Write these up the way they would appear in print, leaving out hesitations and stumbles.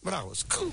Bravo, cool.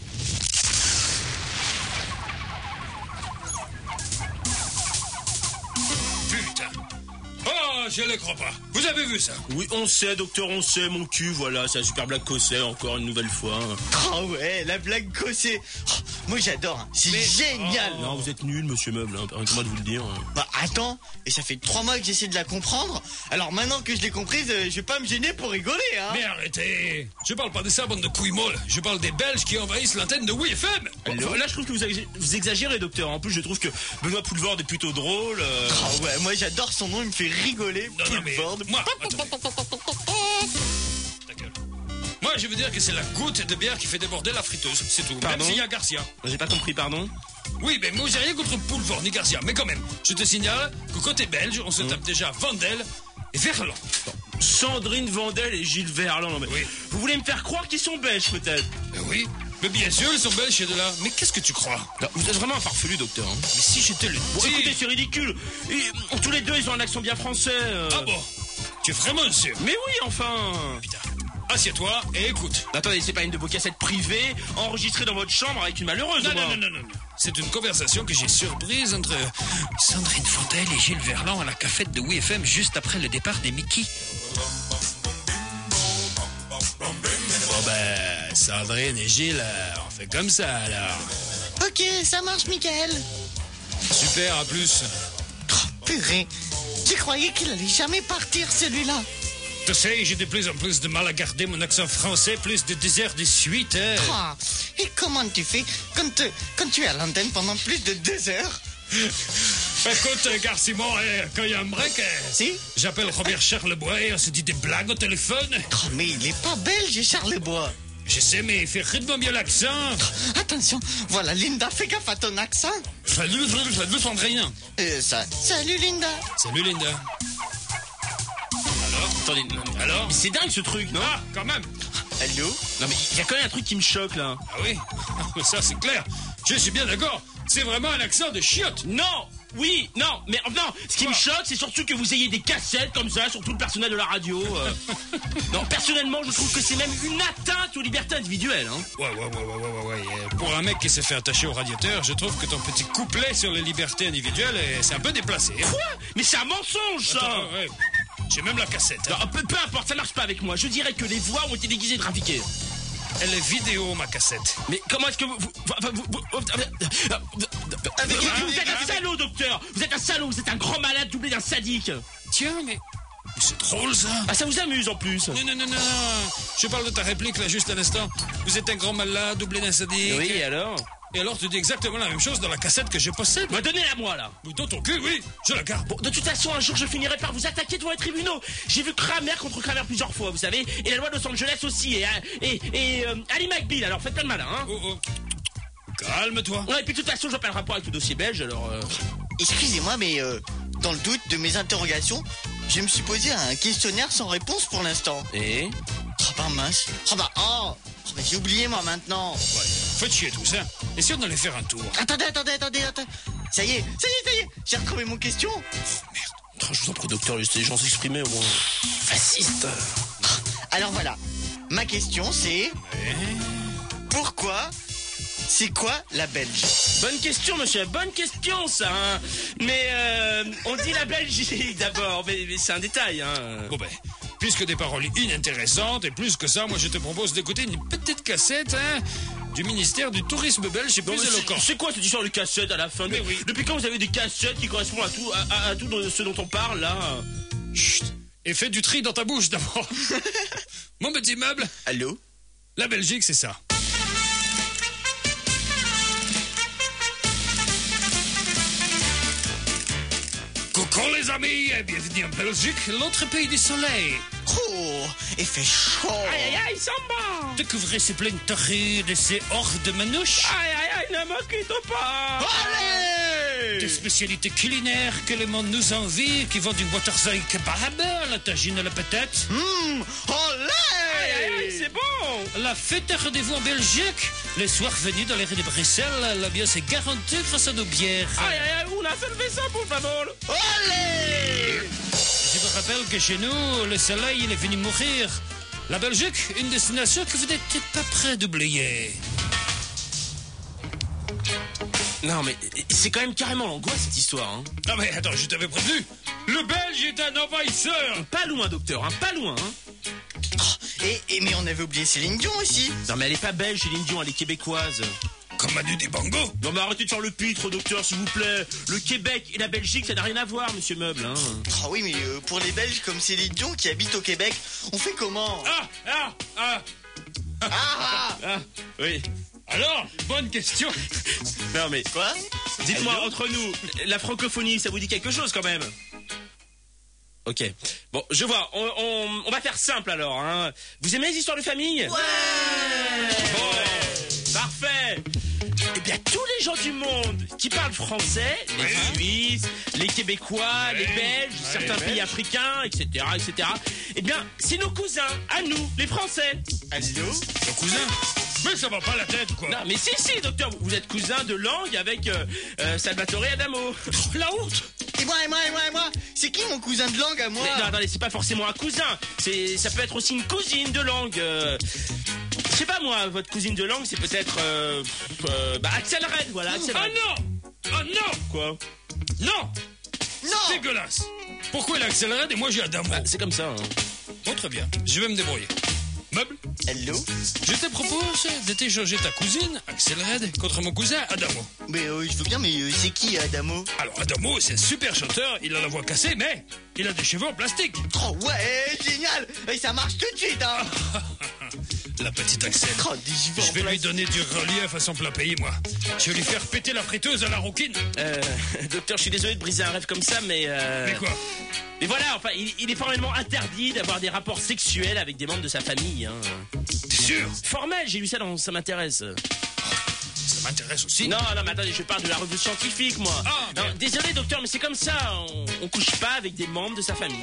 Putain. Oh, je le crois pas. Vous avez vu ça? Oui, on sait, docteur, on sait, mon cul, voilà, c'est la super blague Cosset, encore une nouvelle fois. Oh ouais, la blague Cosset. Oh, moi j'adore, hein. C'est génial. Oh. Non, vous êtes nul, monsieur Meuble, hein, permettez-moi de vous le dire. Bah attends, et ça fait 3 mois que j'essaie de la comprendre. Alors maintenant que je l'ai comprise, je vais pas me gêner pour rigoler, hein. Mais arrêtez. Je parle pas de ça, bande de couilles molles. Je parle des Belges qui envahissent l'antenne de WFM. Là, je trouve que vous exagérez, docteur. En plus, je trouve que Benoît Poulvord est plutôt drôle. Oh ouais, moi j'adore son nom, il me fait rigoler. Non, mais Poulvord. moi, attendez. Ta gueule. Moi, je veux dire que c'est la goutte de bière qui fait déborder la friteuse, c'est tout. Pardon? Même s'il y a Garcia. J'ai pas compris, pardon. Oui, mais moi j'ai rien contre Poulvord ni Garcia, mais quand même, je te signale qu'au côté belge, on se tape déjà Vandel et Verland. Sandrine Vandel et Gilles Verland. Non, mais Oui. Vous voulez me faire croire qu'ils sont belges, peut-être? Oui, mais bien sûr, ils sont belges chez de là. Mais qu'est-ce que tu crois? Non, vous êtes vraiment un farfelu, docteur. Hein. Mais si j'étais le Bon, type... écoutez, c'est ridicule. Tous les deux, ils ont un accent bien français. Ah bon? Tu es vraiment sûr? Mais oui, enfin. Putain. Assieds-toi et écoute. Attendez, c'est pas une de vos cassettes privées enregistrées dans votre chambre avec une malheureuse. Non, au moins. non. C'est une conversation que j'ai surprise entre Sandrine Vandel et Gilles Verland à la cafette de WFM juste après le départ des Mickey. Bon ben, Sandrine et Gilles, on fait comme ça alors. Ok, ça marche, Michael. Super, à plus. Oh, purée, je croyais qu'il allait jamais partir, celui-là. Tu sais, j'ai de plus en plus de mal à garder mon accent français plus de 2 heures de suite. Hein. Ah, et comment tu fais quand tu es à l'antenne pendant plus de 2 heures? Écoute, gars Simon, quand il y a un break, Si? j'appelle Robert Charlebois et on se dit des blagues au téléphone. Oh, mais il est pas belge, Charlebois. Je sais, mais il fait rythme bien l'accent. Attention, voilà, Linda, fais gaffe à ton accent. Salut Sandrine. Salut, Linda. Salut Linda. Alors? Attendez, non, mais- Alors? mais c'est dingue ce truc, non? Ah, quand même. Allô? Non, mais il y a quand même un truc qui me choque là. Ah oui? Ça, c'est clair. Je suis bien d'accord. C'est vraiment un accent de chiotte. Non! Oui, non, mais non, ce qui me choque, c'est surtout que vous ayez des cassettes comme ça sur tout le personnel de la radio. Non, personnellement, je trouve que c'est même une atteinte aux libertés individuelles. Hein. Ouais. Pour un mec qui s'est fait attacher au radiateur, je trouve que ton petit couplet sur les libertés individuelles, c'est un peu déplacé. Hein. Quoi? Mais c'est un mensonge, ça! Attends, ouais. J'ai même la cassette. Hein. Non, peu importe, ça marche pas avec moi. Je dirais que les voix ont été déguisées et trafiquées. Elle est vidéo, ma cassette. Mais comment est-ce que vous êtes un salaud, docteur! Vous êtes un salaud, vous êtes un grand malade doublé d'un sadique! Tiens, mais c'est drôle, ça. Ah, ça vous amuse en plus! Non. Je parle de ta réplique, là, juste un instant. Vous êtes un grand malade, doublé d'un sadique. Oui, alors? Et alors, tu dis exactement la même chose dans la cassette que je possède. Bah, donnez-la moi, là! Dans ton cul, oui, je la garde. Bon, de toute façon, un jour, je finirai par vous attaquer devant les tribunaux. J'ai vu Kramer contre Kramer plusieurs fois, vous savez, et la loi de Los Angeles aussi, et Ali McBeal, alors faites pas le malin, hein. Oh. Calme-toi. Ouais, et puis de toute façon, je vois pas le rapport avec le dossier belge, alors... Excusez-moi, mais dans le doute de mes interrogations, je me suis posé un questionnaire sans réponse pour l'instant. Et? Oh bah mince. Oh bah j'ai oublié moi maintenant. Ouais, faites chier tout ça. Et si on allait faire un tour? Attendez. Ça y est. J'ai retrouvé mon question. Merde. Je vous en prie, docteur, laissez les gens s'exprimer, au moins. Fasciste. Alors voilà. Ma question c'est... Pourquoi? C'est quoi la Belge? Bonne question, monsieur, bonne question, ça, hein. Mais, on dit la Belgique d'abord, mais c'est un détail, hein. Bon ben, puisque des paroles inintéressantes, et plus que ça, moi je te propose d'écouter une petite cassette, hein, du ministère du tourisme belge, c'est plus éloquent. C'est quoi cette histoire de cassette à la fin? Mais oui. Depuis quand vous avez des cassettes qui correspondent à tout ce dont on parle, là? Chut. Et fais du tri dans ta bouche d'abord. Mon petit meuble. Allô? La Belgique, c'est ça. Coucou les amis, et bienvenue en Belgique, l'autre pays du soleil. Oh, il fait chaud. Aïe, Samba! Découvrez ces plaines torrides et ces hordes de manouches. Aïe, ne me quitte pas! Allez! Des spécialités culinaires que le monde nous envie, qui vont du waterzaï kebab à la tagine à la patate. Olé! C'est bon! La fête à rendez-vous en Belgique. Les soirs venus dans les rues de Bruxelles, l'ambiance est garantie grâce à nos bières. Aïe, una cerveza, por favor! Olé! Je vous rappelle que chez nous, le soleil il est venu mourir La Belgique, une destination que vous n'êtes peut-être pas prêt d'oublier. Non, mais c'est quand même carrément l'angoisse, cette histoire, hein. Ah mais attends, je t'avais prévenu. Le Belge est un envahisseur. Pas loin, docteur, hein, pas loin, hein. Mais on avait oublié Céline Dion aussi. Non, mais elle est pas belge, Céline Dion, elle est québécoise. Comme Manu Dibango. Non, mais arrêtez de faire le pitre, docteur, s'il vous plaît. Le Québec et la Belgique, ça n'a rien à voir, monsieur Meuble, hein. Ah oui, mais pour les Belges comme Céline Dion qui habitent au Québec, on fait comment? Oui. Alors, bonne question. Non, mais Quoi? dites-moi, entre nous, la francophonie, ça vous dit quelque chose, quand même? Ok. Bon, je vois. On va faire simple, alors, hein. Vous aimez les histoires de famille? Ouais. Bon, parfait. Eh bien, tous les gens du monde qui parlent français, les Suisses, les Québécois, les Belges, certains pays africains, etc., eh bien, c'est nos cousins, à nous, les Français. Allô? Ton cousin? Mais ça va pas la tête ou quoi? Non, mais si, docteur, vous êtes cousin de langue avec Salvatore Adamo. La honte. Et moi? C'est qui mon cousin de langue à moi? Mais non, attendez, c'est pas forcément un cousin. Ça peut être aussi une cousine de langue. Je sais pas moi, votre cousine de langue, c'est peut-être Axel Red, voilà. Axel Red. Ah non. Quoi? Non. Non! Dégueulasse. Pourquoi il accélère et moi j'ai Adamo? C'est comme ça. Hein. Bon, très bien. Je vais me débrouiller. Meuble, Hello? je te propose de t'échanger ta cousine, Axel Red, contre mon cousin Adamo. Mais je veux bien, mais c'est qui Adamo? Alors Adamo, c'est un super chanteur, il a la voix cassée, mais il a des cheveux en plastique. Oh ouais, génial! Et ça marche tout de suite, hein! La petite Axel. Oh, des cheveux Je en vais lui place. donner du relief à son plat pays, moi. Je vais lui faire péter la friteuse à la rouquine. Docteur, je suis désolé de briser un rêve comme ça, mais... Mais quoi? Mais voilà, enfin, il est formellement interdit d'avoir des rapports sexuels avec des membres de sa famille. Hein. T'es sûr? Formel, j'ai lu ça dans Ça m'intéresse. Ça m'intéresse aussi. Non, mais attendez, je parle de la revue scientifique, moi. Ah, Non, merde. désolé, docteur, mais c'est comme ça. On couche pas avec des membres de sa famille.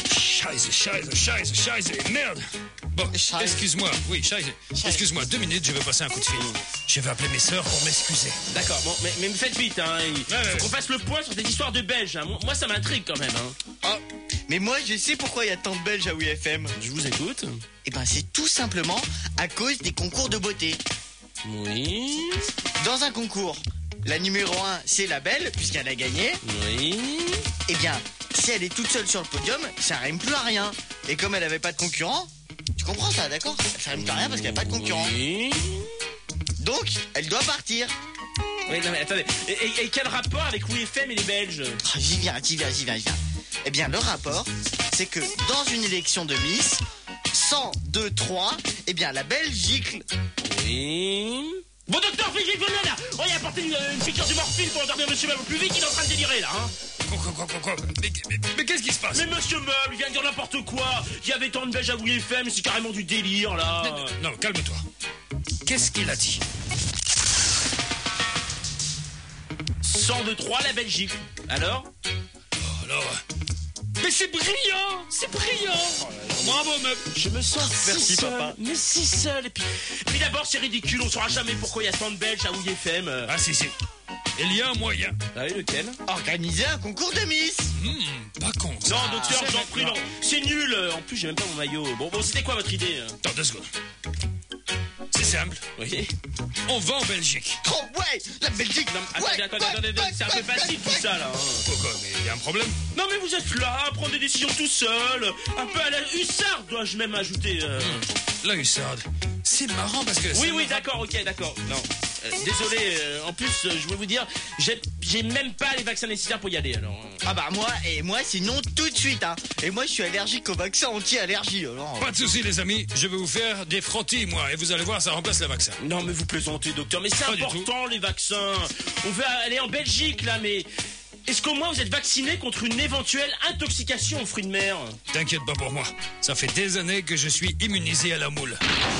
Scheiße, merde. Bon, Scheiße. excuse-moi. Oui, Scheiße. Excuse-moi, 2 minutes, je vais passer un coup de fil. Je vais appeler mes sœurs pour m'excuser. D'accord, bon, mais faites vite, hein. Il Ouais. faut qu'on fasse le point sur des histoires de Belges. Hein. Moi, ça m'intrigue quand même. Hein. Ah, mais moi, je sais pourquoi il y a tant de Belges à WFM. Je vous écoute. Eh ben, c'est tout simplement à cause des concours de beauté. Oui. Dans un concours, la numéro 1, c'est la belle, puisqu'elle a gagné. Oui. Eh bien, si elle est toute seule sur le podium, ça rime plus à rien. Et comme elle avait pas de concurrent, tu comprends ça, d'accord? Ça rime plus à rien parce qu'elle a pas de concurrent. Oui. Donc, elle doit partir. Oui, non, mais attendez. Et quel rapport avec WFM et les Belges? Ah, j'y viens. Eh bien, le rapport, c'est que dans une élection de Miss, 100, 2, 3, eh bien, la Belgique... Oui. Bon, docteur, vite, là. On y a apporté une piqûre de morphine pour endormir monsieur Meuble plus vite, il est en train de délirer, là, hein. Quoi? Mais qu'est-ce qui se passe? Mais monsieur Meuble, il vient de dire n'importe quoi. Il y avait tant de Belges à WFM, c'est carrément du délire, là. Non, calme-toi. Qu'est-ce qu'il a dit? 102-3, la Belgique. Alors? Alors... Mais c'est brillant! Bravo, Meuble. Je me sens Merci, si seul, papa. mais si seul. Et puis d'abord, c'est ridicule, on saura jamais pourquoi il y a tant de Belges à WFM. Ah si. Il y a un moyen. Ah oui, lequel? Organiser un concours de Miss. Pas con, ça. Non, docteur, j'en prie, non. C'est nul. En plus, j'ai même pas mon maillot. Bon, c'était quoi votre idée? Attends 2 secondes. C'est simple. Oui. On va en Belgique. Oh ouais, la Belgique. Non, attendez, c'est un peu facile tout ça, là. Hein. Pourquoi? Mais il y a un problème. Non, mais vous êtes là à prendre des décisions tout seul. Un peu à la hussarde, dois-je même ajouter. La hussarde. C'est marrant parce que... Oui, d'accord, ok, d'accord. Non. Désolé, en plus, je voulais vous dire, j'ai même pas les vaccins nécessaires pour y aller, alors. Ah bah moi c'est non tout de suite, hein. Et moi je suis allergique au vaccin anti-allergie, alors. Pas de soucis, les amis. Je vais vous faire des frottis, moi. Et vous allez voir, ça remplace le vaccin. Non, mais vous plaisantez, docteur, mais c'est Pas du important, les vaccins. On veut aller en Belgique, là, mais... Est-ce qu'au moins vous êtes vacciné contre une éventuelle intoxication aux fruits de mer? T'inquiète pas pour moi. Ça fait des années que je suis immunisé à la moule.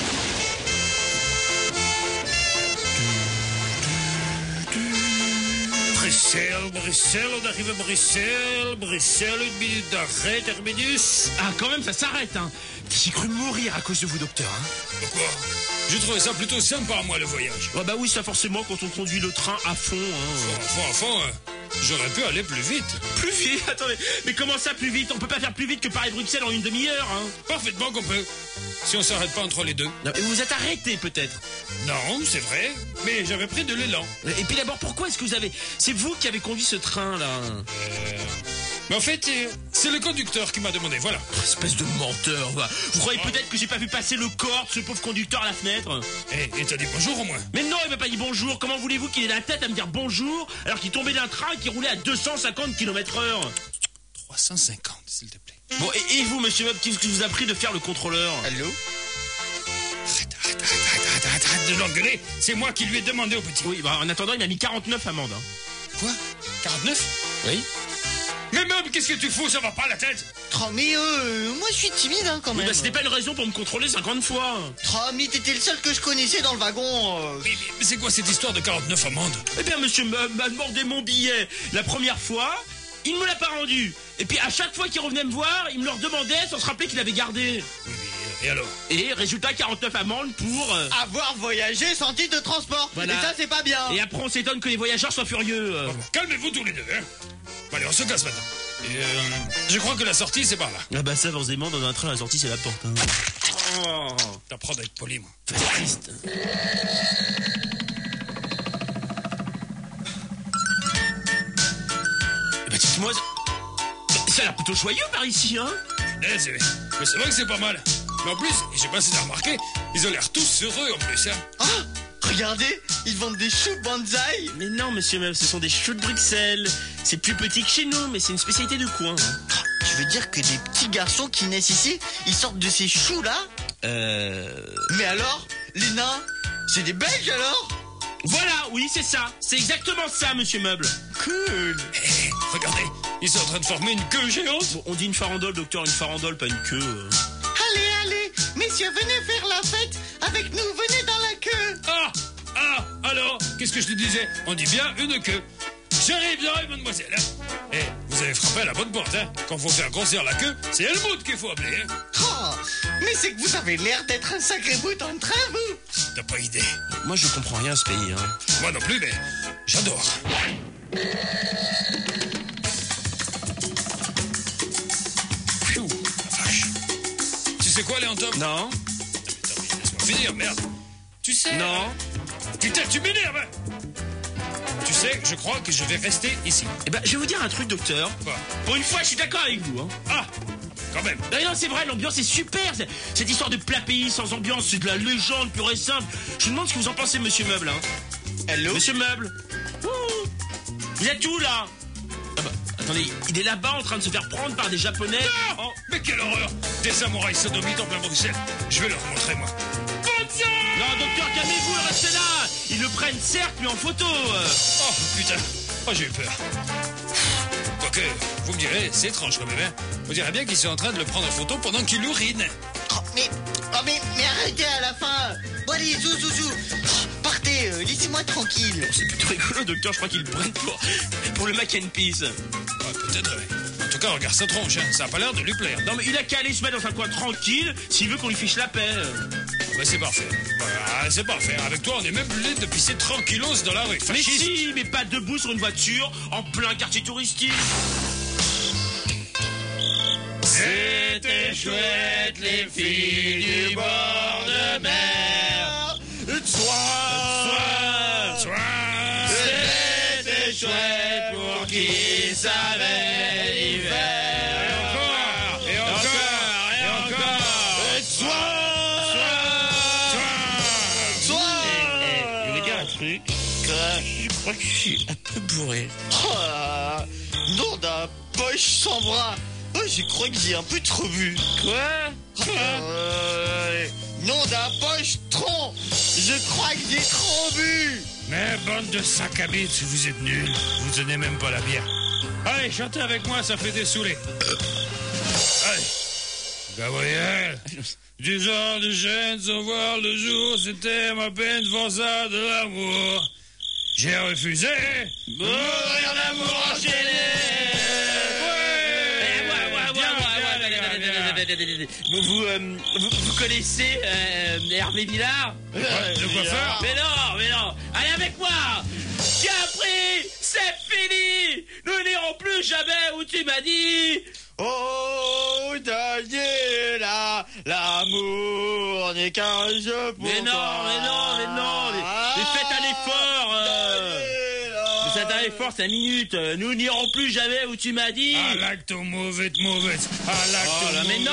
Bruxelles, on arrive à Bruxelles, 1 minute d'arrêt, terminus. Ah, quand même, ça s'arrête, hein. J'ai cru mourir à cause de vous, docteur, hein. Pourquoi? Je trouvais ça plutôt sympa, moi, le voyage. Ah bah oui, ça forcément, quand on conduit le train à fond, hein. À fond, j'aurais pu aller plus vite. Plus vite? Attendez, mais comment ça plus vite? On peut pas faire plus vite que Paris-Bruxelles en une demi-heure, hein? Parfaitement qu'on peut. Si on s'arrête pas entre les deux. Non, mais vous vous êtes arrêté peut-être? Non, c'est vrai, mais j'avais pris de l'élan. Et puis d'abord, pourquoi est-ce que vous avez... C'est vous qui avez conduit ce train, là? Mais en fait, c'est le conducteur qui m'a demandé, voilà. Espèce de menteur, va. Vous croyez peut-être que j'ai pas vu passer le corps de ce pauvre conducteur à la fenêtre? Et t'as dit bonjour au moins? Mais non, il m'a pas dit bonjour. Comment voulez-vous qu'il ait la tête à me dire bonjour alors qu'il tombait d'un train qui roulait à 250 km/h? 350, s'il te plaît. Bon, et vous, monsieur Mob, qu'est-ce qui vous a pris de faire le contrôleur? Allô? Arrête de l'engueuler. C'est moi qui lui ai demandé au petit. Oui, bah en attendant, il m'a mis 49 amendes. Hein. Quoi? 49? Oui. Mais Mob, qu'est-ce que tu fous? Ça va pas la tête? Oh, mais moi je suis timide hein, quand Oui, même. bah c'était pas une raison pour me contrôler 50 fois. Oh, mais t'étais le seul que je connaissais dans le wagon. Mais c'est quoi cette histoire de 49 amendes? Eh bien, monsieur m'a demandé mon billet la première fois, il ne me l'a pas rendu. Et puis à chaque fois qu'il revenait me voir, il me le redemandait sans se rappeler qu'il avait gardé. Oui, et alors? Et résultat, 49 amendes pour... Avoir voyagé sans titre de transport. Voilà. Et ça c'est pas bien. Et après on s'étonne que les voyageurs soient furieux. Bon, calmez-vous tous les deux, hein. Bon, allez, on se casse maintenant. Et je crois que la sortie, c'est par là. Ah bah ça, forcément, dans un train, la sortie, c'est la porte. Hein. Oh, T'apprends d'être poli, moi. triste. Eh bah dites-moi, ça a l'air plutôt joyeux par ici, hein? Mais c'est vrai que c'est pas mal. Mais en plus, je sais pas si t'as remarqué, ils ont l'air tous heureux en plus, hein. Ah, regardez, ils vendent des choux bonsaï. Mais non, monsieur Meuf, ce sont des choux de Bruxelles. C'est plus petit que chez nous, mais c'est une spécialité de coin. Hein. Tu veux dire que des petits garçons qui naissent ici, ils sortent de ces choux-là? Mais alors, les nains, c'est des Belges alors? Voilà, oui, c'est ça. C'est exactement ça, monsieur Meuble. Cool. Hé, regardez, ils sont en train de former une queue géante. Bon, on dit une farandole, docteur, une farandole, pas une queue. Allez, messieurs, venez faire la fête avec nous, venez dans la queue. Alors, qu'est-ce que je te disais? On dit bien une queue. J'arrive, mademoiselle, hein. Eh, vous avez frappé à la bonne porte, hein. Quand faut faire grossir la queue, c'est Helmut qu'il faut appeler, hein. Oh, mais c'est que vous avez l'air d'être un sacré bout en train, vous. T'as pas idée. Moi, je comprends rien à ce pays, hein. Moi non plus, mais j'adore. Pfiou, la vache. Tu sais quoi, Léon Tom? Non. Attends, mais laisse-moi finir, merde. Tu sais... Non. Putain, tu m'énerves, hein. Tu sais, je crois que je vais rester ici. Eh ben, je vais vous dire un truc, docteur. Quoi? Pour une fois, je suis d'accord avec vous, hein. Ah, quand même. Non, c'est vrai, l'ambiance est super. Cette histoire de plat pays sans ambiance, c'est de la légende pure et simple. Je vous demande ce que vous en pensez, monsieur Meuble, hein. Hello? Monsieur Meuble. Ouh. Vous êtes où, là? Ah bah, attendez, il est là-bas en train de se faire prendre par des Japonais. Non, mais quelle horreur. Des samouraïs sodomites en plein Bruxelles. Je vais leur montrer, moi. Non, docteur, calmez-vous, restez là. Ils le prennent certes, mais en photo. Oh, putain. Oh, j'ai eu peur. Quoique, vous me direz, c'est étrange quand même, hein. On dirait bien qu'ils sont en train de le prendre en photo pendant qu'il urine. Mais arrêtez à la fin. Bon allez, zou. Partez, laissez-moi tranquille. C'est plutôt rigolo, docteur, je crois qu'ils le prennent pour le mac and peace. Ouais, peut-être, ouais. En tout cas, regarde sa tronche, hein. Ça a pas l'air de lui plaire. Non, mais il a qu'à aller se mettre dans un coin tranquille s'il veut qu'on lui fiche la paix. Ouais, c'est parfait. Voilà, c'est parfait. Avec toi, on est même obligé de pisser tranquillos dans la rue. Mais Fasciste. si, mais pas debout sur une voiture en plein quartier touristique. C'était chouette, les filles du bord de mer. C'était chouette pour qui savait l'hiver. Et encore. Je vais dire un truc. Je crois que je suis un peu bourré. Oh, nom d'un poche sans bras. Oh, je crois que j'ai un peu trop bu. Quoi? Nom d'un poche tronc. Je crois que j'ai trop bu. Mais bande de sacs à bites, vous êtes nuls. Vous tenez même pas la bière. Allez, chantez avec moi, ça fait des saoulés. Allez. Gabriel, 10 ans de chaîne sans voir le jour, c'était ma peine forçate de l'amour. J'ai refusé. Mourir d'amour enchaîné. Vous connaissez Hervé Villard? Le coiffeur? Mais non. Allez avec moi. Capri, c'est fini. Nous n'irons plus jamais où tu m'as dit. Oh, Daniela, l'amour n'est qu'un jeu pour Mais non. Mais faites un effort. Mais faites un effort, 5 minutes. Nous n'irons plus jamais où tu m'as dit. I like to move it. I like to Oh là, move mais it. non.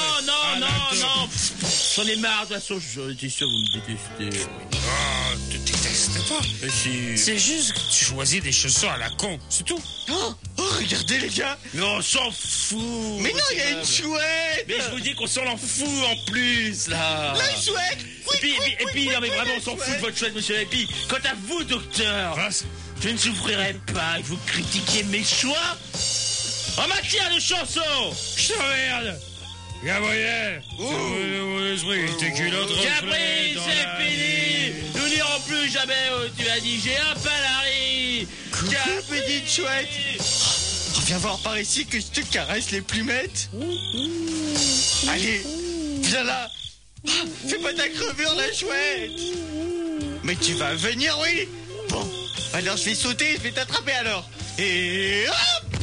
J'en ai marre, de toute façon, j'étais sûr que vous me détestez. Oh, tu détestes pas. Mais si. C'est juste que tu choisis des chaussons à la con, c'est tout. Oh, regardez les gars. Mais on s'en fout. Mais non, il y a une chouette. Mais je vous dis qu'on s'en fout en plus, là. La chouette. Et puis, non mais vraiment, on s'en fout de votre chouette, monsieur. Et puis, quant à vous, docteur, je ne souffrirai pas que vous critiquiez mes choix en matière de chansons. Je t'emmerde. Gabriel, tes culottes Capri, c'est fini. Nous n'irons plus jamais où tu as dit. J'ai un palari. Coucou, petite chouette. Viens voir par ici que je te caresse les plumettes. Allez, viens là. Fais pas ta crevure, la chouette. Mais tu vas venir, oui. Bon, alors je vais sauter, je vais t'attraper alors. Et hop.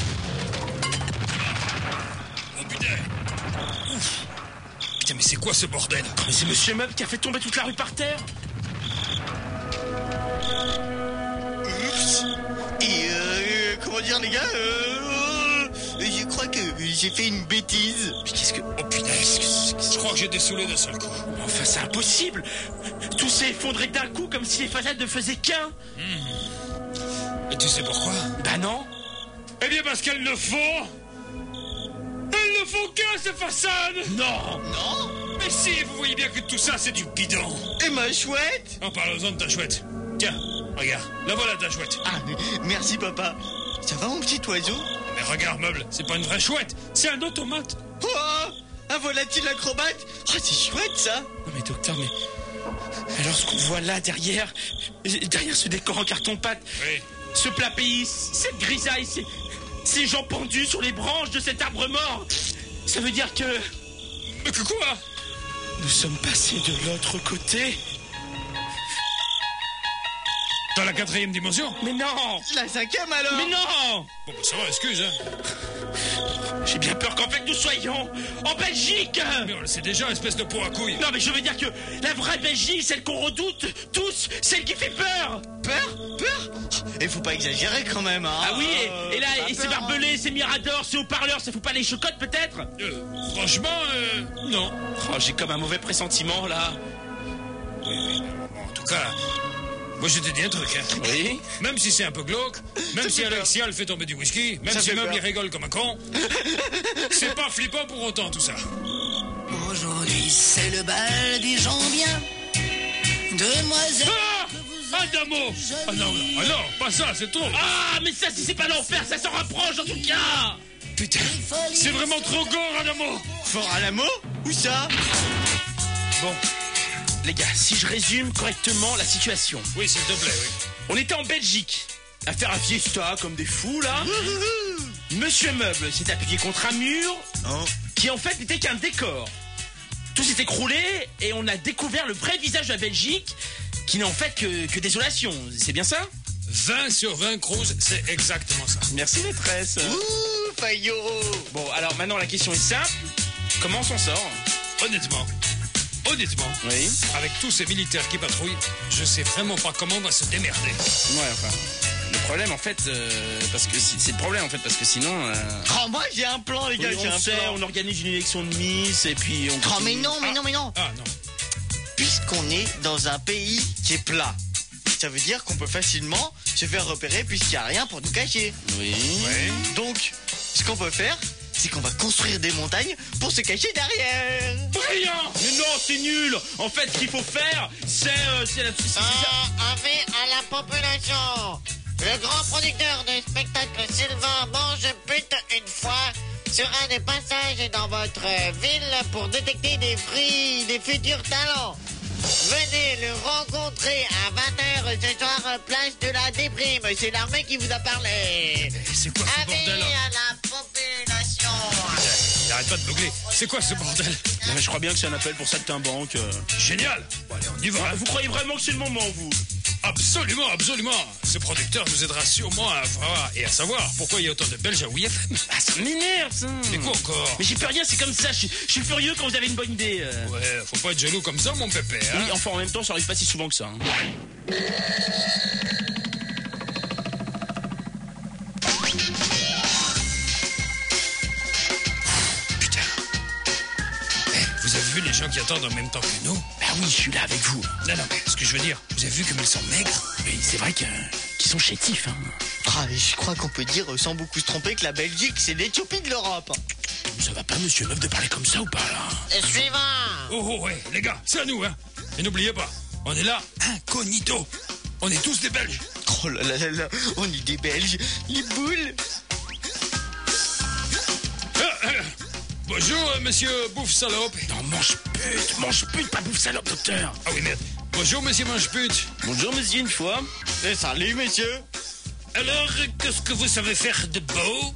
Oh putain. Putain, mais c'est quoi ce bordel? Mais c'est monsieur Meuble qui a fait tomber toute la rue par terre. Oups. Et comment dire, les gars, je crois que j'ai fait une bêtise. Mais qu'est-ce que... Oh putain, je crois que j'ai dessoulé d'un seul coup. Enfin, c'est impossible. Tout s'est effondré d'un coup comme si les façades ne faisaient qu'un. Et tu sais pourquoi? Bah non. Eh bien parce qu'elles ne font... Elles ne font qu'un, ces façades. Non. Mais si, vous voyez bien que tout ça, c'est du bidon. Et ma chouette? En parlant de ta chouette. Tiens, regarde, la voilà ta chouette. Ah, merci papa. Ça va mon petit oiseau? Mais regarde, Meuble, c'est pas une vraie chouette, c'est un automate. Oh, un volatile acrobate. Oh, c'est chouette ça. Non mais docteur, mais... Alors ce qu'on voit là, derrière ce décor en carton-pâte, Oui. ce plat pays, cette grisaille, ces gens pendus sur les branches de cet arbre mort, ça veut dire que... Mais que quoi? Nous sommes passés de l'autre côté. Dans la 4e dimension? Mais non. La 5e alors. Mais non. Bon, bah ça va, excuse, hein. J'ai bien peur qu'en fait nous soyons en Belgique. Mais on le sait déjà, espèce de pot à couilles. Non mais je veux dire que la vraie Belgique, celle qu'on redoute tous, celle qui fait peur. Peur. Et faut pas exagérer quand même, hein. Ah oui, et là, pas et ces peur, hein. barbelés, ces miradors, ces haut-parleurs, ça fout pas les chocottes peut-être? Franchement, non. Oh, j'ai comme un mauvais pressentiment là. Oui. Bon, en tout cas, moi je te dis un truc, hein. Oui. Même si c'est un peu glauque, même si Alexia le fait tomber du whisky, même Ça si fait Meuble peur. il rigole comme un con, c'est pas flippant pour autant tout ça. Aujourd'hui, c'est le bal des gens bien. Demoiselles. Ah, Adamo. Ah non, pas ça, c'est trop. Ah, mais ça, si c'est pas l'enfer, ça s'en rapproche en tout cas. Putain, c'est vraiment trop gore, Adamo. Fort à la mot? Où ça? Bon, les gars, si je résume correctement la situation. Oui, s'il te plaît, oui. On était en Belgique, à faire un fiesta comme des fous là. Monsieur Meuble s'est appuyé contre un mur Oh. qui en fait n'était qu'un décor. Tout s'est écroulé et on a découvert le vrai visage de la Belgique qui n'est en fait que désolation. C'est bien ça? 20 sur 20 Cruz, c'est exactement ça. Merci maîtresse. Ouh, Fayot. Bon, alors maintenant la question est simple. Comment on s'en sort? Honnêtement, Oui. avec tous ces militaires qui patrouillent, je sais vraiment pas comment on va se démerder. Ouais, enfin. Le problème en fait, parce que c'est le problème en fait, parce que sinon. Oh, moi j'ai un plan, les gars, Oui, j'ai on un sait, plan. on organise une élection de Miss et puis on. Oh, continue. mais non. Ah non. Puisqu'on est dans un pays qui est plat, ça veut dire qu'on peut facilement se faire repérer puisqu'il n'y a rien pour nous cacher. Oui. Ouais. Donc, ce qu'on peut faire, c'est qu'on va construire des montagnes pour se cacher derrière. Brillant. Mais non, c'est nul. En fait, ce qu'il faut faire, c'est la. Avis à la population. Le grand producteur de spectacle Sylvain mange pute une fois sur un des passages dans votre ville pour détecter des futurs talents. Venez le rencontrer à 20h ce soir, place de la Déprime. C'est l'armée qui vous a parlé. C'est quoi ce Avis bordel là? à la population. T'arrêtes pas de beugler. C'est quoi ce bordel? Non, mais je crois bien que c'est un appel pour Saltimbanque. Génial. Bon, allez, on y va. Vous croyez vraiment que c'est le moment, vous? Absolument, absolument. Ce producteur nous aidera sûrement à voir et à savoir pourquoi il y a autant de Belges à WFM. Ah, ça m'énerve, ça. Mais quoi encore? Mais j'y peux rien, c'est comme ça. Je suis furieux quand vous avez une bonne idée. Ouais, faut pas être jaloux comme ça, mon pépé. Hein? Oui, enfin, en même temps, ça arrive pas si souvent que ça. Hein. Vous avez vu les gens qui attendent en même temps que nous? Bah oui, je suis là avec vous. Non, mais ce que je veux dire, vous avez vu comme ils sont maigres? Oui, c'est vrai qu'ils sont chétifs, hein. Ah, et je crois qu'on peut dire, sans beaucoup se tromper, que la Belgique, c'est l'Éthiopie de l'Europe. Ça va pas, monsieur Meuf, de parler comme ça ou pas, là? Suivant. Oh, ouais, les gars, c'est à nous, hein. Et n'oubliez pas, on est là incognito. On est tous des Belges. Oh là là là là, on est des Belges, les boules. Bonjour, monsieur Bouffe Salope. Non, mange pute, pas bouffe salope, docteur. Ah oui, merde. Bonjour, monsieur Mange Pute. Bonjour, monsieur, une fois. Salut, monsieur. Alors, qu'est-ce que vous savez faire de beau?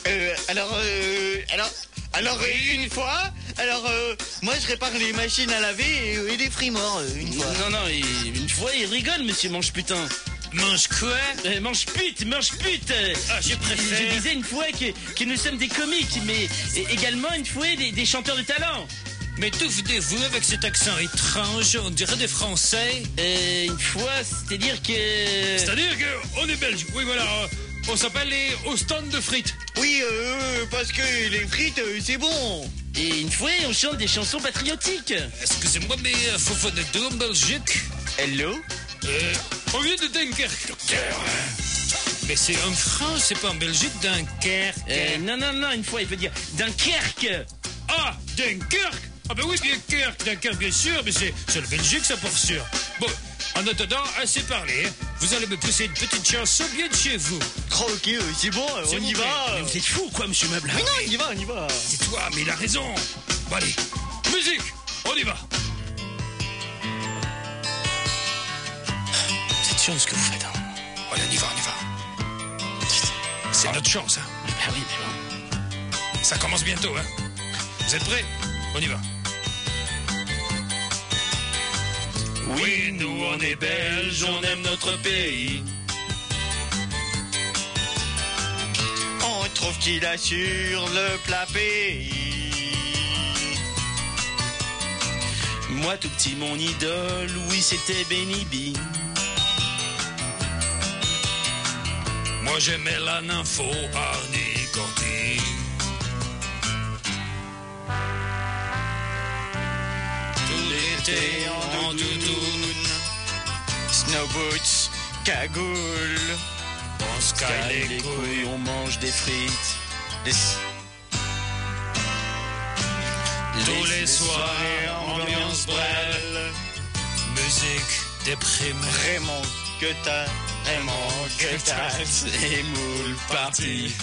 Alors, une fois, moi je répare les machines à laver et les frimeurs, une fois. Non, une fois, il rigole, monsieur Mange Putain. Mange quoi? Mange pute. Ah, je préfère. Je disais une fois que nous sommes des comiques, mais également une fois des chanteurs de talent. Mais d'où venez-vous avec cet accent étrange? On dirait des Français. Une fois, c'est-à-dire que... C'est-à-dire qu'on est belge. Oui, voilà. On s'appelle les au stand de frites. Oui, parce que les frites, c'est bon. Et une fois, on chante des chansons patriotiques. Excusez-moi, mais faut faire des deux en Belgique. Hello? On vient de Dunkerque, docteur. Mais c'est en France, c'est pas en Belgique, Dunkerque. Non, une fois, il veut dire Dunkerque. Ah, Dunkerque. Ah ben oui, Dunkerque, bien sûr, mais c'est le Belgique, ça pour sûr. Bon, en attendant, assez parlé. Hein. Vous allez me pousser une petite chanson bien de chez vous. Oh, ok, c'est bon, S'il on vous y plaît. va. Mais vous êtes fou, quoi, monsieur Meuble? Mais non, on y va. C'est toi, mais il a raison. Bon, allez, musique, on y va. C'est chiant ce que vous faites, hein. Allez, on y va. C'est notre chance, hein. Ah oui, mais bon. Ça commence bientôt, hein. Vous êtes prêts? On y va. Oui, nous on est belges, on aime notre pays. On trouve qu'il assure le plat pays. Moi tout petit, mon idole, oui c'était Benny B. Moi j'aimais la nympho Arnie Cordy. Tout l'été en doudoune, Snow boots, cagoule. on se caille les couilles. on mange des frites. Tous les soirs, ambiance brêle, musique déprimée. Raymond Quetas Et moule parti.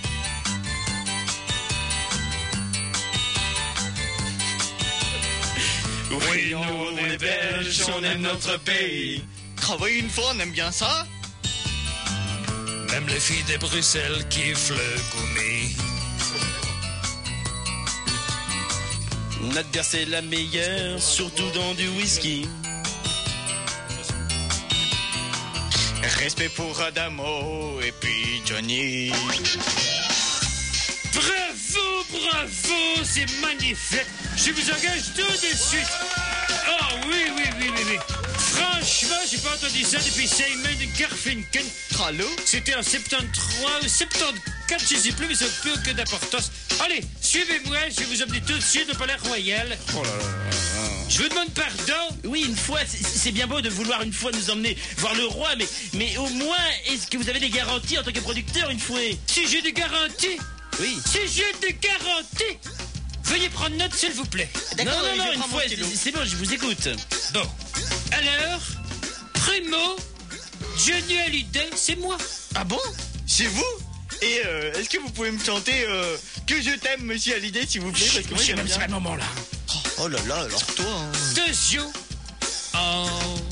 Oui, nous on est belges, on aime notre pays. Travailler une fois, on aime bien ça. Même les filles de Bruxelles kiffent le gommi. Notre bière c'est la meilleure, surtout dans du whisky. Respect pour Adamo et puis Johnny. Bravo, c'est magnifique. Je vous engage tout de suite. Oh oui. Franchement, j'ai pas entendu ça depuis Simon Garfunkel. Allô? C'était en 73 ou 74, je sais plus, mais ça n'a plus aucune d'importance. Allez, suivez-moi, je vais vous emmener tout de suite au Palais Royal. Oh là là. Je vous demande pardon. Oui, une fois, c'est bien beau de vouloir une fois nous emmener voir le roi, mais au moins, est-ce que vous avez des garanties en tant que producteur une fois? Si j'ai des garanties, Oui. si j'ai des garanties, veuillez prendre note, s'il vous plaît. Non, je une prends mon fois, stylo. c'est bon, je vous écoute. Bon, alors, Primo, Johnny Hallyday, c'est moi. Ah bon? C'est vous? Et est-ce que vous pouvez me chanter Que je t'aime, monsieur Hallyday, s'il vous plaît? Parce que moi, Monsieur, j'aime même c'est bien. pas le moment là. Oh là là, alors toi... hein. Attention, en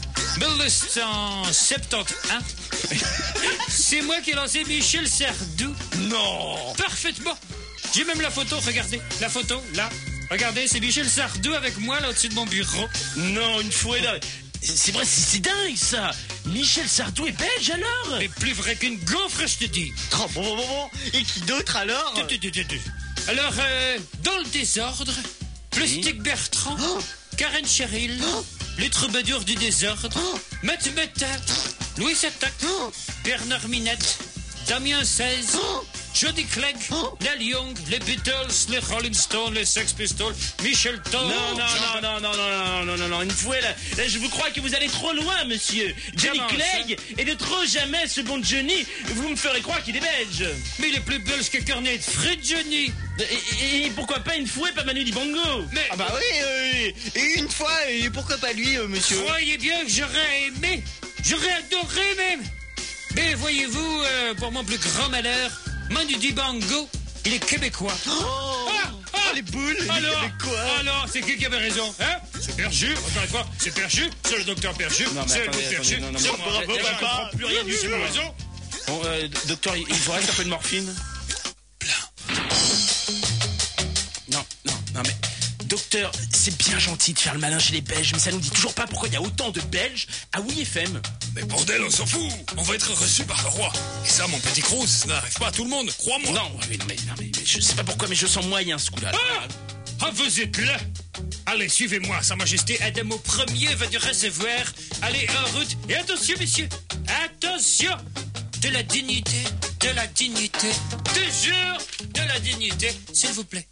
1971, c'est moi qui ai lancé Michel Sardou. Non. Parfaitement. J'ai même la photo, regardez. La photo, là. Regardez, c'est Michel Sardou avec moi, là, au-dessus de mon bureau. Non, une fois là. C'est vrai, c'est dingue ça. Michel Sardou est belge alors? Mais plus vrai qu'une gaufre, je te dis. Oh, bon. Et qui d'autre alors? Alors, dans le désordre, Plastique Bertrand, Karen Cheryl, les troubadours du désordre, Matt Metta, Louis Attaque, Bernard Minette, Damien 16, Jody Clegg, Neil Young, les Beatles, les Rolling Stones, les Sex Pistols, Michel Thor. Non, une fois là, je vous crois que vous allez trop loin, monsieur. Johnny Clegg est de trop jamais ce bon Johnny. Vous me ferez croire qu'il est belge. Mais il est plus belge que Cornet de Fred Johnny. Et pourquoi pas une fois, pas Manu Dibango? Mais Ah bah oui, et une fois, et pourquoi pas lui, monsieur? croyez bien que j'aurais aimé, j'aurais adoré même. Mais voyez-vous, pour mon plus grand malheur, Manu Dibango, il est québécois. Les boules, Alors, c'est qui avait raison, hein? C'est Perchu, encore une fois, c'est Perchu, c'est le docteur Perchu, c'est le docteur Perchu, c'est moi. Bravo, Je papa. comprends plus rien du tout, raison. Bon, docteur, il vous reste un peu de morphine? Non, mais... Docteur, c'est bien gentil de faire le malin chez les Belges, mais ça nous dit toujours pas pourquoi il y a autant de Belges à Oui FM. Mais bordel, on s'en fout. On va être reçu par le roi. Et ça, mon petit Cruz, ça n'arrive pas à tout le monde, crois-moi. Non, mais je sais pas pourquoi, mais je sens moyen ce coup-là. Vous êtes là? Allez, suivez-moi, Sa Majesté Adamo Ier va du recevoir. Allez, en route, et attention, messieurs, attention! De la dignité, toujours de la dignité, s'il vous plaît.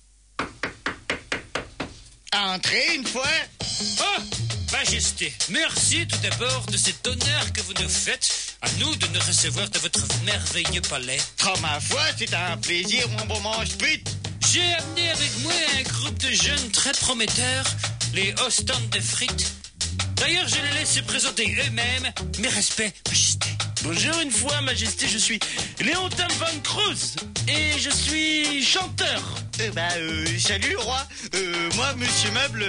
Entrez une fois. Oh, Majesté, merci tout d'abord de cet honneur que vous nous faites à nous de nous recevoir dans votre merveilleux palais. Oh, ma foi, c'est un plaisir, mon bon mange-pute. J'ai amené avec moi un groupe de jeunes très prometteurs, les Ostend de frites. D'ailleurs, je les laisse se présenter eux-mêmes. Mes respects, Majesté. Bonjour une fois, Majesté, je suis Léontin Van Cruz et je suis chanteur. Salut, roi. Moi, monsieur Meuble,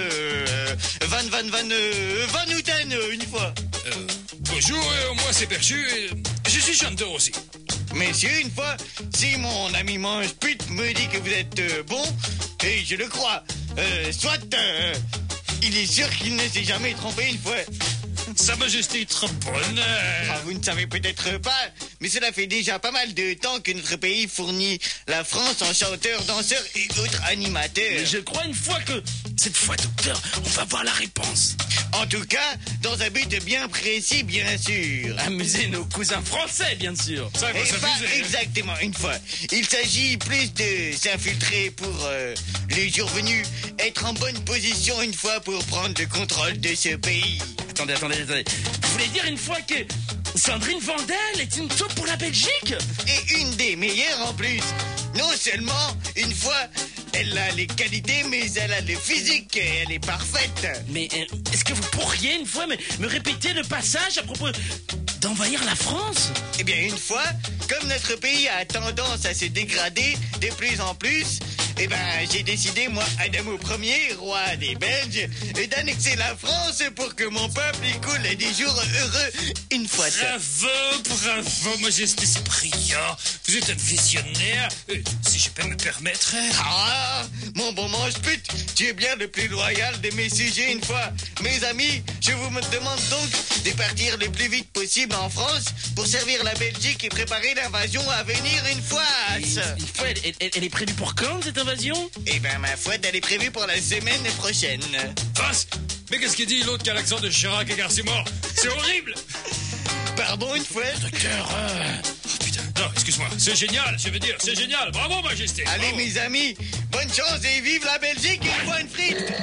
Van Houten, une fois. Bonjour, moi c'est Perchu, et je suis chanteur aussi. Messieurs, une fois, si mon ami mange-pute me dit que vous êtes bon, et je le crois, soit, il est sûr qu'il ne s'est jamais trompé une fois. Sa Majesté est trop bonne. Vous ne savez peut-être pas, mais cela fait déjà pas mal de temps que notre pays fournit la France en chanteurs, danseurs et autres animateurs. Mais je crois une fois que, cette fois, docteur, on va voir la réponse. En tout cas, dans un but bien précis, bien sûr. Amuser nos cousins français, bien sûr. Ça va Et pas s'amuser. exactement une fois. Il s'agit plus de s'infiltrer pour, les jours venus, être en bonne position une fois pour prendre le contrôle de ce pays. Attendez. Vous voulez dire une fois que Sandrine Vandel est une taupe pour la Belgique? Et une des meilleures en plus. Non seulement, une fois, elle a les qualités, mais elle a le physique et elle est parfaite. Mais est-ce que vous pourriez une fois me répéter le passage à propos d'envahir la France? Eh bien, une fois, comme notre pays a tendance à se dégrader de plus en plus, eh ben, j'ai décidé, moi, Adamo Ier, roi des Belges, d'annexer la France pour que mon peuple y coule des jours heureux une fois. Bravo, Majesté, c'est brillant. Vous êtes un visionnaire, si je peux me permettre. Ah, mon bon mange-pute, tu es bien le plus loyal de mes sujets une fois. Mes amis, je vous demande donc de partir le plus vite possible en France pour servir la Belgique et préparer l'invasion à venir une fois. Une fois, elle est prévue pour quand, cette invasion? Eh ben, ma foi, elle est prévue pour la semaine prochaine. Face. Mais qu'est-ce qu'il dit l'autre qui a l'accent de Chirac et Garcimore? C'est horrible. Pardon, une fois. Docteur, Oh putain, non, excuse-moi, c'est génial, je veux dire, c'est génial. Bravo, Majesté. Allez, bravo. mes amis, bonne chance et vive la Belgique et une fois une frite.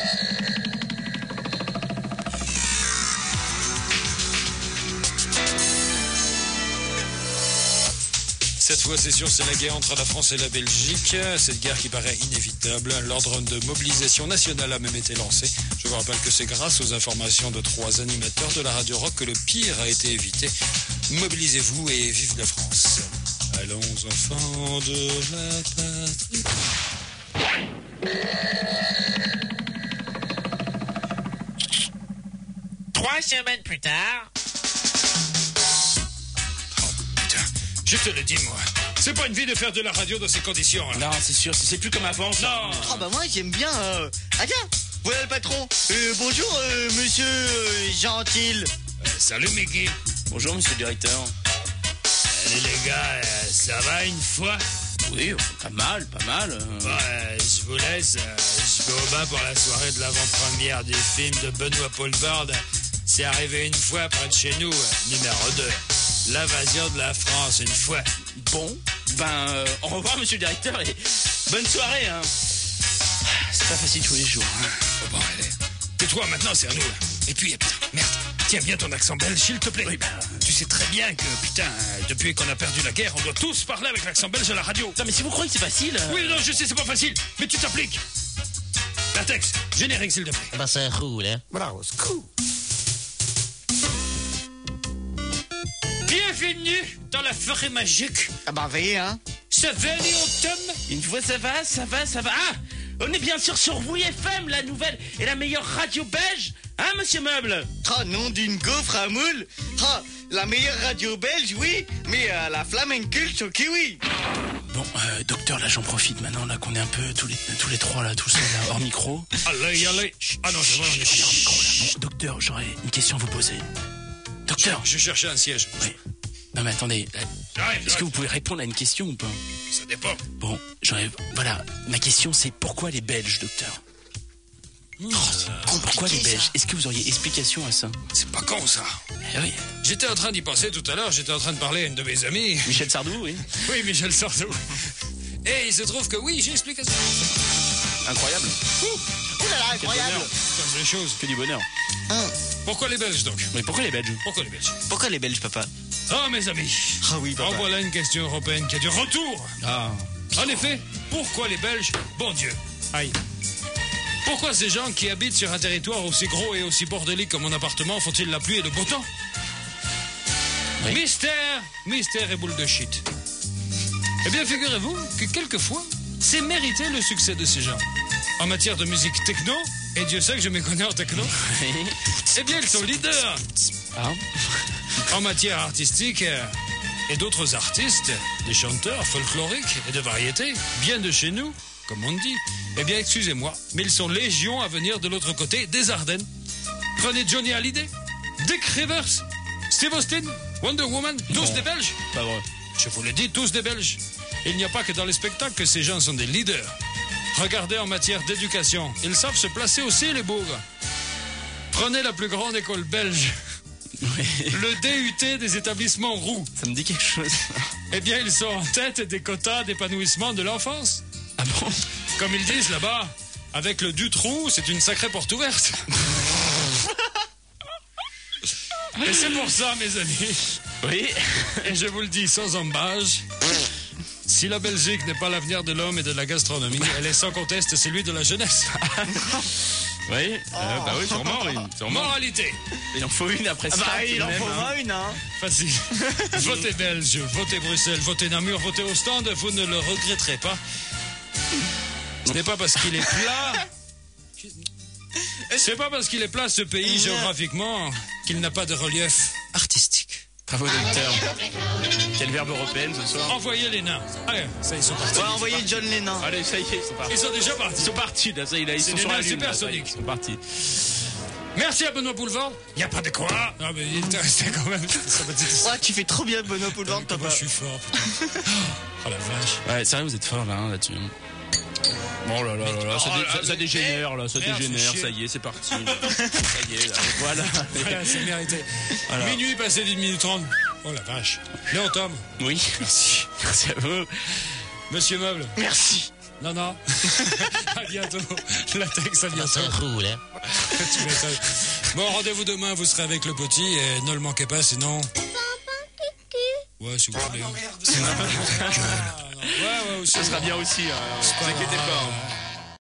Cette fois, c'est sûr, c'est la guerre entre la France et la Belgique. Cette guerre qui paraît inévitable. L'ordre de mobilisation nationale a même été lancé. Je vous rappelle que c'est grâce aux informations de 3 animateurs de la Radio Rock que le pire a été évité. Mobilisez-vous et vive la France. Allons, enfants de la patrie. 3 semaines plus tard... Oh putain, je te le dis moi. C'est pas une vie de faire de la radio dans ces conditions. Hein. Non, c'est sûr, c'est plus comme avant. Ça. Non. Ah bah moi j'aime bien. Ah tiens, voilà le patron. Bonjour monsieur Gentil. Salut Mickey. Bonjour, monsieur le directeur. Allez les gars, ça va une fois? Oui, pas mal. Bon, je vous laisse. Je vais au bain pour la soirée de l'avant-première du film de Benoît Poulvord. C'est arrivé une fois près de chez nous, numéro 2. L'invasion de la France, une fois. Bon, au revoir, monsieur le directeur, et bonne soirée, hein. C'est pas facile tous les jours, hein. Bon, allez. Tais-toi, maintenant, c'est à nous. Et puis, putain, merde. Tiens bien ton accent belge, s'il te plaît. Oui, tu sais très bien que, putain, depuis qu'on a perdu la guerre, on doit tous parler avec l'accent belge à la radio. Non, mais si vous croyez que c'est facile... Oui, non, je sais, c'est pas facile, mais tu t'appliques. Latex, générique, s'il te plaît. Bah, ça roule, hein. Bravo, c'est cool. Bienvenue dans la forêt magique. Ah bah veillez hein. Ça va, les automnes? Une fois, ça va. Ah, on est bien sûr sur WFM, la nouvelle et la meilleure radio belge. Hein, monsieur Meuble? Ah, nom d'une gaufre à moule. Ah, la meilleure radio belge, oui, mais la flamenculche au kiwi. Bon, docteur, là, j'en profite maintenant, là, qu'on est un peu tous les trois, là, tous seuls, là, hors micro. Allez. Ah non, c'est vrai, on est hors micro, là. Chut, docteur, j'aurais une question à vous poser. Docteur. Je cherchais un siège. Oui. Non, mais attendez. J'arrive. Est-ce que vous pouvez répondre à une question ou pas? Ça dépend. Bon, voilà. Ma question, c'est pourquoi les Belges, docteur? Pourquoi les Belges? Est-ce que vous auriez explication à ça? C'est pas con, ça. Eh oui. J'étais en train d'y penser tout à l'heure. J'étais en train de parler à une de mes amies. Michel Sardou, oui. Oui, Michel Sardou. Et il se trouve que oui, j'ai explication. Incroyable. Oh là là, incroyable. Comme les choses. Que du bonheur. Pourquoi les Belges, donc? Mais pourquoi les Belges? Pourquoi les Belges? Pourquoi les Belges, papa? Oh, mes amis. Ah oui, papa. En voilà une question européenne qui a du retour. Ah. En effet, pourquoi les Belges? Bon Dieu. Aïe. Pourquoi ces gens qui habitent sur un territoire aussi gros et aussi bordélique comme mon appartement font-ils la pluie et le beau temps? Oui. Mystère et boule de shit. Eh bien, figurez-vous que quelquefois, c'est mérité le succès de ces gens. En matière de musique techno, et Dieu sait que je me connais en techno, eh bien, ils sont leaders. Ah. En matière artistique, et d'autres artistes, des chanteurs folkloriques et de variété, bien de chez nous, comme on dit, eh bien, excusez-moi, mais ils sont légion à venir de l'autre côté des Ardennes. Prenez Johnny Hallyday, Dick Rivers, Steve Austin, Wonder Woman, tous des Belges. Pas vrai. Je vous l'ai dit, tous des Belges. Il n'y a pas que dans les spectacles que ces gens sont des leaders. Regardez en matière d'éducation, ils savent se placer aussi, les bourgs. Prenez la plus grande école belge, Oui. le DUT des établissements roux. Ça me dit quelque chose. Eh bien, ils sont en tête des quotas d'épanouissement de l'enfance. Ah bon? Comme ils disent là-bas, avec le Dutroux, c'est une sacrée porte ouverte. Et c'est pour ça, mes amis, Oui. et je vous le dis sans embâche, si la Belgique n'est pas l'avenir de l'homme et de la gastronomie, elle est sans conteste celui de la jeunesse. Oui. Bah oui, sûrement, oui. Sûrement. Moralité, Il en faut une après ça. Bah, il en même, faut hein. moins une, hein. facile. Votez Belge, votez Bruxelles, votez Namur, votez Ostende, vous ne le regretterez pas. Ce n'est pas parce qu'il est plat... C'est pas parce qu'il est plat, ce pays, géographiquement, qu'il n'a pas de relief artistique. Bravo, docteur. Quel verbe européen ce soir? Envoyez les nains. Allez, ça, ils sont partis. Ouais, envoyez John Lennon. Allez, ça y est, ils sont partis. Ils sont déjà partis. Ils sont partis, là, ça y est, là, ils C'est sont des sur la nains lune. là, ça y est, supersoniques. Ils sont partis. Merci à Benoît Poulvord. Il n'y a pas de quoi. Non, mais il était resté quand même. Ça m'a dit... Ouais, tu fais trop bien Benoît Poulvord, Comment papa. je suis fort, putain. Oh la vache. Ouais, sérieux, vous êtes fort là, hein, là-dessus. Bon là là là là, ça dégénère là, ça merde, dégénère, faut chier. ça y est, c'est parti. Ça y est, là, voilà. Voilà, c'est mérité. Voilà. Minuit passé d'1 minute 30. Oh la vache. Léon Tom. Oui, merci. Merci à vous. Monsieur Meuble. Merci. Non, non. À bientôt. Latex, à Bah, bientôt. ça roule, hein. Tu m'étonnes. Bon, rendez-vous demain, vous serez avec le petit et ne le manquez pas, sinon... Ouais, si vous voulez. Ouais, ouais, aussi. Ça sera bien aussi, ne vous inquiétez pas.